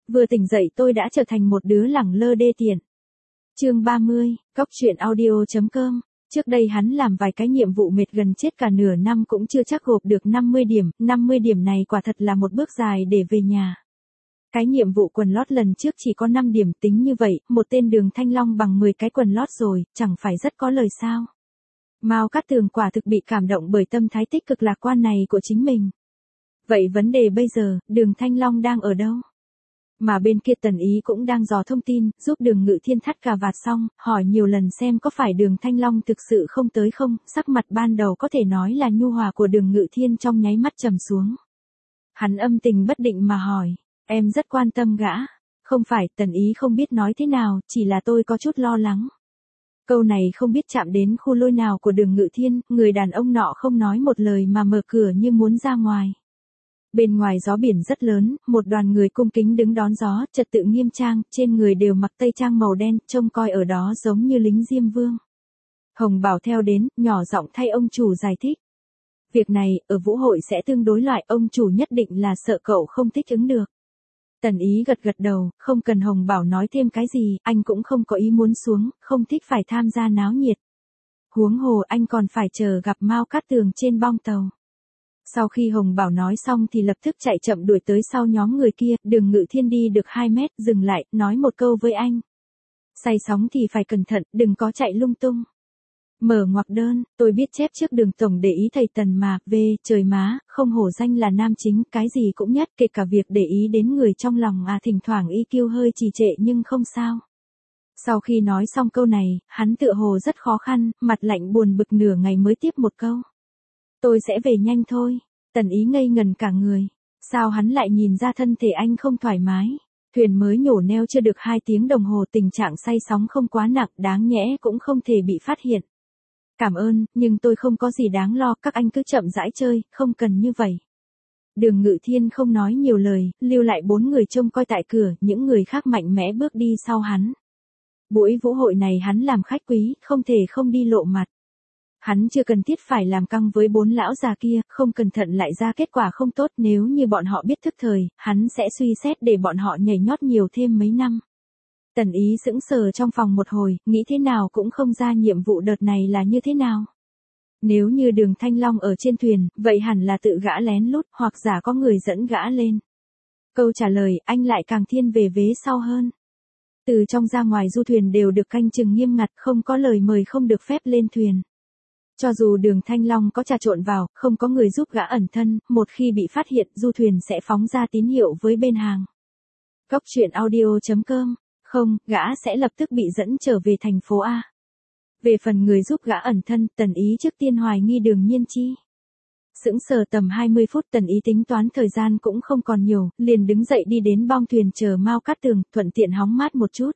Vừa tỉnh dậy tôi đã trở thành một đứa lẳng lơ đê tiện. Chương 30, Cóc truyện audio.com. Trước đây hắn làm vài cái nhiệm vụ mệt gần chết cả nửa năm cũng chưa chắc gộp được 50 điểm này quả thật là một bước dài để về nhà. Cái nhiệm vụ quần lót lần trước chỉ có 5 điểm, tính như vậy, một tên Đường Thanh Long bằng 10 cái quần lót rồi, chẳng phải rất có lời sao. Mao Cát Tường quả thực bị cảm động bởi tâm thái tích cực lạc quan này của chính mình. Vậy vấn đề bây giờ, Đường Thanh Long đang ở đâu? Mà bên kia Tần Ý cũng đang dò thông tin, giúp Đường Ngự Thiên thắt cà vạt xong, hỏi nhiều lần xem có phải Đường Thanh Long thực sự không tới không, sắc mặt ban đầu có thể nói là nhu hòa của Đường Ngự Thiên trong nháy mắt trầm xuống. Hắn âm tình bất định mà hỏi, em rất quan tâm gã. Không phải, Tần Ý không biết nói thế nào, chỉ là tôi có chút lo lắng. Câu này không biết chạm đến khu lôi nào của Đường Ngự Thiên, người đàn ông nọ không nói một lời mà mở cửa như muốn ra ngoài. Bên ngoài gió biển rất lớn, một đoàn người cung kính đứng đón gió, trật tự nghiêm trang, trên người đều mặc tây trang màu đen, trông coi ở đó giống như lính Diêm Vương. Hồng Bảo theo đến, nhỏ giọng thay ông chủ giải thích. Việc này, ở vũ hội sẽ tương đối loại, ông chủ nhất định là sợ cậu không thích ứng được. Tần Ý gật gật đầu, không cần Hồng Bảo nói thêm cái gì, anh cũng không có ý muốn xuống, không thích phải tham gia náo nhiệt. Huống hồ anh còn phải chờ gặp Mao Cát Tường trên bong tàu. Sau khi Hồng Bảo nói xong thì lập tức chạy chậm đuổi tới sau nhóm người kia, Đường Ngự Thiên đi được 2 mét, dừng lại, nói một câu với anh. Say sóng thì phải cẩn thận, đừng có chạy lung tung. Mở ngoặc đơn, tôi biết chép trước Đường tổng để ý thầy Tần mà, trời má, không hổ danh là nam chính, cái gì cũng nhất, kể cả việc để ý đến người trong lòng thỉnh thoảng EQ hơi trì trệ nhưng không sao. Sau khi nói xong câu này, hắn tựa hồ rất khó khăn, mặt lạnh buồn bực nửa ngày mới tiếp một câu. Tôi sẽ về nhanh thôi. Tần Ý ngây ngần cả người. Sao hắn lại nhìn ra thân thể anh không thoải mái? Thuyền mới nhổ neo chưa được 2 tiếng đồng hồ, tình trạng say sóng không quá nặng, đáng nhẽ cũng không thể bị phát hiện. Cảm ơn, nhưng tôi không có gì đáng lo, các anh cứ chậm rãi chơi, không cần như vậy. Đường Ngự Thiên không nói nhiều lời, lưu lại 4 người trông coi tại cửa, những người khác mạnh mẽ bước đi sau hắn. Buổi vũ hội này hắn làm khách quý, không thể không đi lộ mặt. Hắn chưa cần thiết phải làm căng với 4 lão già kia, không cẩn thận lại ra kết quả không tốt, nếu như bọn họ biết thức thời, hắn sẽ suy xét để bọn họ nhảy nhót nhiều thêm mấy năm. Tần Ý sững sờ trong phòng một hồi, nghĩ thế nào cũng không ra nhiệm vụ đợt này là như thế nào. Nếu như Đường Thanh Long ở trên thuyền, vậy hẳn là tự gã lén lút, hoặc giả có người dẫn gã lên. Câu trả lời, anh lại càng thiên về vế sau hơn. Từ trong ra ngoài du thuyền đều được canh chừng nghiêm ngặt, không có lời mời không được phép lên thuyền. Cho dù Đường Thanh Long có trà trộn vào, không có người giúp gã ẩn thân, một khi bị phát hiện, du thuyền sẽ phóng ra tín hiệu với bên hàng. Cóc truyện audio.com. Không, gã sẽ lập tức bị dẫn trở về thành phố A. Về phần người giúp gã ẩn thân, Tần Ý trước tiên hoài nghi Đường Nhiên Chi. Sững sờ tầm 20 phút, Tần Ý tính toán thời gian cũng không còn nhiều, liền đứng dậy đi đến bong thuyền chờ Mao Cát Tường, thuận tiện hóng mát một chút.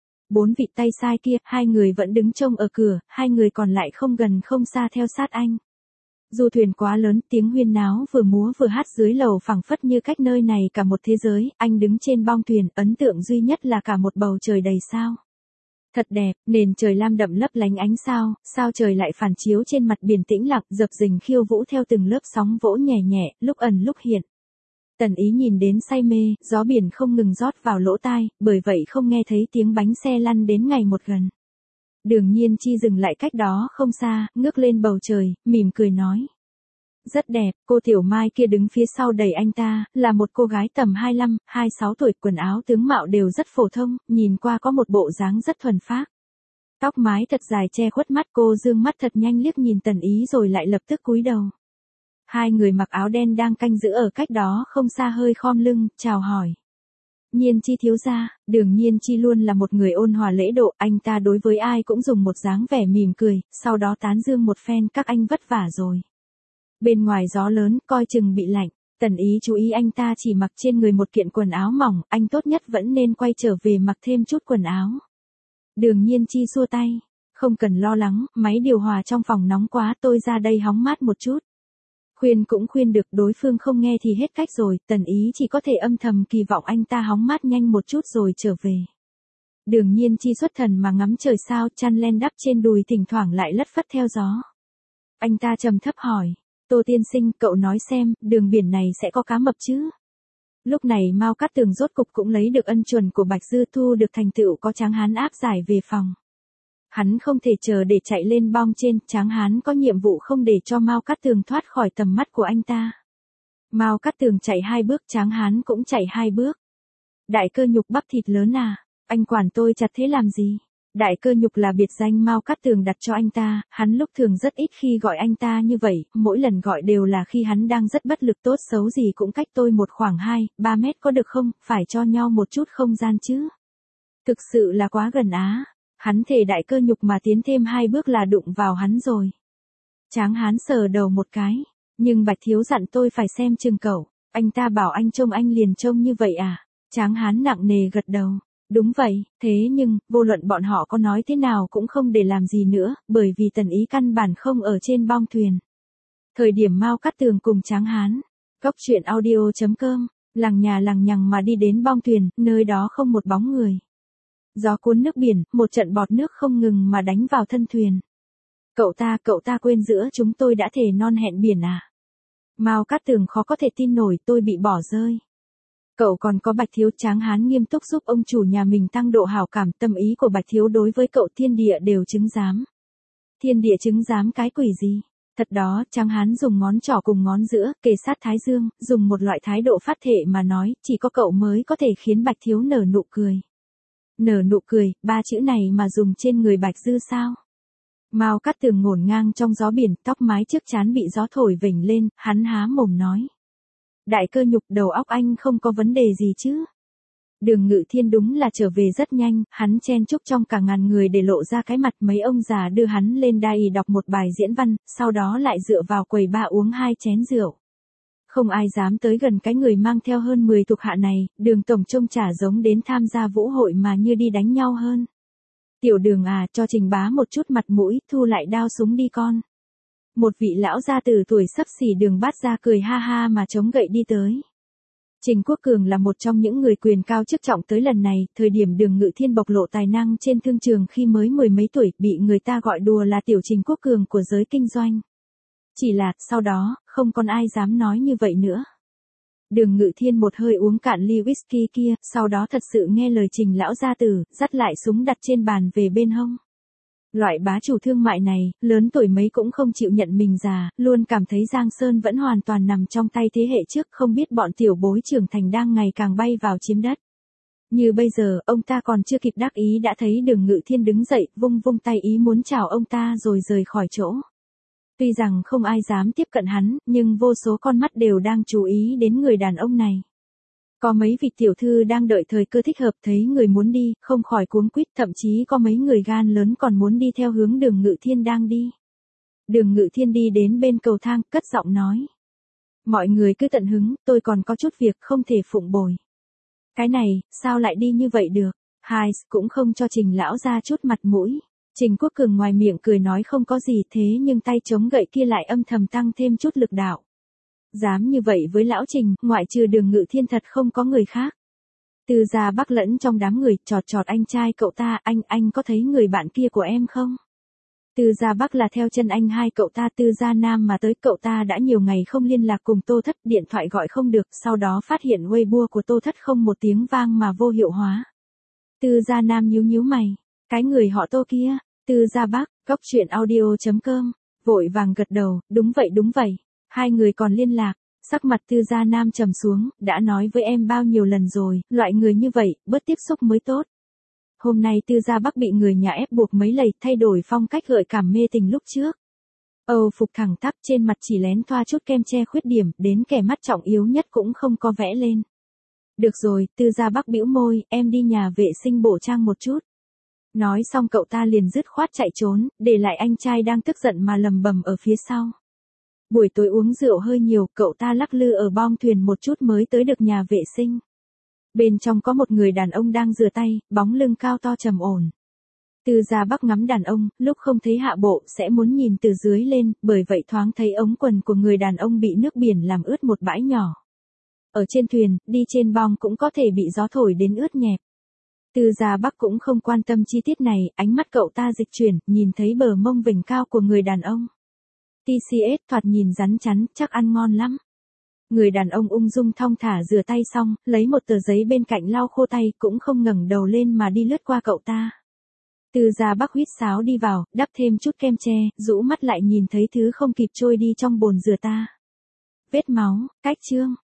4 vị tay sai kia, 2 người vẫn đứng trông ở cửa, 2 người còn lại không gần không xa theo sát anh. Du thuyền quá lớn, tiếng huyên náo vừa múa vừa hát dưới lầu phảng phất như cách nơi này cả một thế giới, anh đứng trên bong thuyền, ấn tượng duy nhất là cả một bầu trời đầy sao. Thật đẹp, nền trời lam đậm lấp lánh ánh sao, sao trời lại phản chiếu trên mặt biển tĩnh lặng, dập dình khiêu vũ theo từng lớp sóng vỗ nhẹ nhẹ, lúc ẩn lúc hiện. Tần Ý nhìn đến say mê, gió biển không ngừng rót vào lỗ tai, bởi vậy không nghe thấy tiếng bánh xe lăn đến ngày một gần. Đường Nhiên Chi dừng lại cách đó không xa, ngước lên bầu trời, mỉm cười nói. Rất đẹp, cô Tiểu Mai kia đứng phía sau đẩy anh ta, là một cô gái tầm 25, 26 tuổi, quần áo tướng mạo đều rất phổ thông, nhìn qua có một bộ dáng rất thuần phác. Tóc mái thật dài che khuất mắt, cô dương mắt thật nhanh liếc nhìn Tần Ý rồi lại lập tức cúi đầu. 2 người mặc áo đen đang canh giữ ở cách đó không xa hơi khom lưng, chào hỏi. Nhiên Chi thiếu gia. Đường Nhiên Chi luôn là một người ôn hòa lễ độ, anh ta đối với ai cũng dùng một dáng vẻ mỉm cười, sau đó tán dương một phen, các anh vất vả rồi. Bên ngoài gió lớn, coi chừng bị lạnh. Tần Ý chú ý anh ta chỉ mặc trên người một kiện quần áo mỏng, anh tốt nhất vẫn nên quay trở về mặc thêm chút quần áo. Đường Nhiên Chi xua tay. Không cần lo lắng, máy điều hòa trong phòng nóng quá, tôi ra đây hóng mát một chút. Khuyên cũng khuyên được, đối phương không nghe thì hết cách rồi, Tần Ý chỉ có thể âm thầm kỳ vọng anh ta hóng mát nhanh một chút rồi trở về. Đường Nhiên Chi xuất thần mà ngắm trời sao, chăn len đắp trên đùi thỉnh thoảng lại lất phất theo gió. Anh ta trầm thấp hỏi, Tô tiên sinh, cậu nói xem, đường biển này sẽ có cá mập chứ? Lúc này Mao Cát Tường rốt cục cũng lấy được ân chuẩn của Bạch Dư, thu được thành tựu có Tráng Hán áp giải về phòng. Hắn không thể chờ để chạy lên bong trên, Tráng Hán có nhiệm vụ không để cho Mao Cát Tường thoát khỏi tầm mắt của anh ta. Mao Cát Tường chạy 2 bước, Tráng Hán cũng chạy 2 bước. Đại Cơ Nhục bắp thịt lớn à, anh quản tôi chặt thế làm gì? Đại Cơ Nhục là biệt danh Mao Cát Tường đặt cho anh ta, hắn lúc thường rất ít khi gọi anh ta như vậy, mỗi lần gọi đều là khi hắn đang rất bất lực, tốt xấu gì cũng cách tôi một khoảng 2-3 mét có được không, phải cho nhau một chút không gian chứ. Thực sự là quá gần á, hắn thề Đại Cơ Nhục mà tiến thêm 2 bước là đụng vào hắn rồi. Tráng Hán sờ đầu một cái, nhưng Bạch Thiếu dặn tôi phải xem chừng cậu, anh ta bảo anh trông anh liền trông như vậy à? Tráng Hán nặng nề gật đầu. Đúng vậy, thế nhưng, vô luận bọn họ có nói thế nào cũng không để làm gì nữa, bởi vì Tần Ý căn bản không ở trên bong thuyền. Thời điểm Mao Cát Tường cùng Tráng Hán, Cốc truyện audio.com, lằng nhà lằng nhằng mà đi đến bong thuyền, nơi đó không một bóng người. Gió cuốn nước biển, một trận bọt nước không ngừng mà đánh vào thân thuyền. Cậu ta quên giữa chúng tôi đã thề non hẹn biển à? Mao Cát Tường khó có thể tin nổi, tôi bị bỏ rơi. Cậu còn có Bạch Thiếu. Tráng Hán nghiêm túc giúp ông chủ nhà mình tăng độ hảo cảm, tâm ý của Bạch Thiếu đối với cậu thiên địa đều chứng giám. Thiên địa chứng giám cái quỷ gì? Thật đó, Tráng Hán dùng ngón trỏ cùng ngón giữa, kề sát thái dương, dùng một loại thái độ phát thệ mà nói, chỉ có cậu mới có thể khiến Bạch Thiếu nở nụ cười. Nở nụ cười, 3 chữ này mà dùng trên người Bạch Dư sao? Mao Cát Tường ngổn ngang trong gió biển, tóc mái trước trán bị gió thổi vểnh lên, hắn há mồm nói. Đại Cơ Nhục, đầu óc anh không có vấn đề gì chứ? Đường Ngự Thiên đúng là trở về rất nhanh, hắn chen chúc trong cả ngàn người để lộ ra cái mặt, mấy ông già đưa hắn lên đài đọc một bài diễn văn, sau đó lại dựa vào quầy ba uống 2 chén rượu. Không ai dám tới gần cái người mang theo hơn 10 thuộc hạ này, Đường tổng trông chả giống đến tham gia vũ hội mà như đi đánh nhau hơn. Tiểu Đường à, cho Trình bá một chút mặt mũi, thu lại đao súng đi con. Một vị lão gia từ tuổi xấp xỉ Đường Bát Gia cười ha ha mà chống gậy đi tới. Trình Quốc Cường là một trong những người quyền cao chức trọng tới lần này, thời điểm Đường Ngự Thiên bộc lộ tài năng trên thương trường khi mới 10 mấy tuổi, bị người ta gọi đùa là tiểu Trình Quốc Cường của giới kinh doanh. Chỉ là, sau đó, không còn ai dám nói như vậy nữa. Đường Ngự Thiên một hơi uống cạn ly whisky kia, sau đó thật sự nghe lời Trình lão gia tử, dắt lại súng đặt trên bàn về bên hông. Loại bá chủ thương mại này, lớn tuổi mấy cũng không chịu nhận mình già, luôn cảm thấy Giang Sơn vẫn hoàn toàn nằm trong tay thế hệ trước, không biết bọn tiểu bối trưởng thành đang ngày càng bay vào chiếm đất. Như bây giờ, ông ta còn chưa kịp đắc ý đã thấy Đường Ngự Thiên đứng dậy, vung tay ý muốn chào ông ta rồi rời khỏi chỗ. Tuy rằng không ai dám tiếp cận hắn, nhưng vô số con mắt đều đang chú ý đến người đàn ông này. Có mấy vị tiểu thư đang đợi thời cơ thích hợp thấy người muốn đi, không khỏi cuống quýt, thậm chí có mấy người gan lớn còn muốn đi theo hướng Đường Ngự Thiên đang đi. Đường Ngự Thiên đi đến bên cầu thang, cất giọng nói. Mọi người cứ tận hứng, tôi còn có chút việc không thể phụng bồi. Cái này, sao lại đi như vậy được? Hai, cũng không cho Trình lão ra chút mặt mũi. Trình Quốc Cường ngoài miệng cười nói không có gì, thế nhưng tay chống gậy kia lại âm thầm tăng thêm chút lực đạo. Dám như vậy với lão Trình, ngoại trừ Đường Ngự Thiên thật không có người khác. Từ Gia Bắc lẫn trong đám người, chọt anh trai cậu ta, anh có thấy người bạn kia của em không? Từ Gia Bắc là theo chân anh hai cậu ta Từ Gia Nam mà tới, cậu ta đã nhiều ngày không liên lạc cùng Tô Thất, điện thoại gọi không được, sau đó phát hiện Weibo của Tô Thất không một tiếng vang mà vô hiệu hóa. Từ Gia Nam nhíu mày, cái người họ Tô kia, Từ Gia Bắc, Cốc truyện audio.com, vội vàng gật đầu, đúng vậy. Hai người còn liên lạc, sắc mặt Từ Gia Nam trầm xuống, đã nói với em bao nhiêu lần rồi, loại người như vậy, bớt tiếp xúc mới tốt. Hôm nay Từ Gia Bắc bị người nhà ép buộc mấy lầy, thay đổi phong cách gợi cảm mê tình lúc trước. Âu phục thẳng tắp, trên mặt chỉ lén thoa chút kem che khuyết điểm, đến kẻ mắt trọng yếu nhất cũng không có vẽ lên. Được rồi, Từ Gia Bắc bĩu môi, em đi nhà vệ sinh bổ trang một chút. Nói xong cậu ta liền dứt khoát chạy trốn, để lại anh trai đang tức giận mà lầm bầm ở phía sau. Buổi tối uống rượu hơi nhiều, cậu ta lắc lư ở bong thuyền một chút mới tới được nhà vệ sinh. Bên trong có một người đàn ông đang rửa tay, bóng lưng cao to trầm ổn. Từ Gia Bắc ngắm đàn ông, lúc không thấy hạ bộ sẽ muốn nhìn từ dưới lên, bởi vậy thoáng thấy ống quần của người đàn ông bị nước biển làm ướt một bãi nhỏ. Ở trên thuyền, đi trên bong cũng có thể bị gió thổi đến ướt nhẹp. Từ Gia Bắc cũng không quan tâm chi tiết này, ánh mắt cậu ta dịch chuyển, nhìn thấy bờ mông vểnh cao của người đàn ông. TCS thoạt nhìn rắn chắn, chắc ăn ngon lắm. Người đàn ông ung dung thong thả rửa tay xong, lấy một tờ giấy bên cạnh lau khô tay, cũng không ngẩng đầu lên mà đi lướt qua cậu ta. Từ Gia Bắc huýt sáo đi vào, đắp thêm chút kem che, rũ mắt lại nhìn thấy thứ không kịp trôi đi trong bồn rửa ta. Vết máu, cách chương.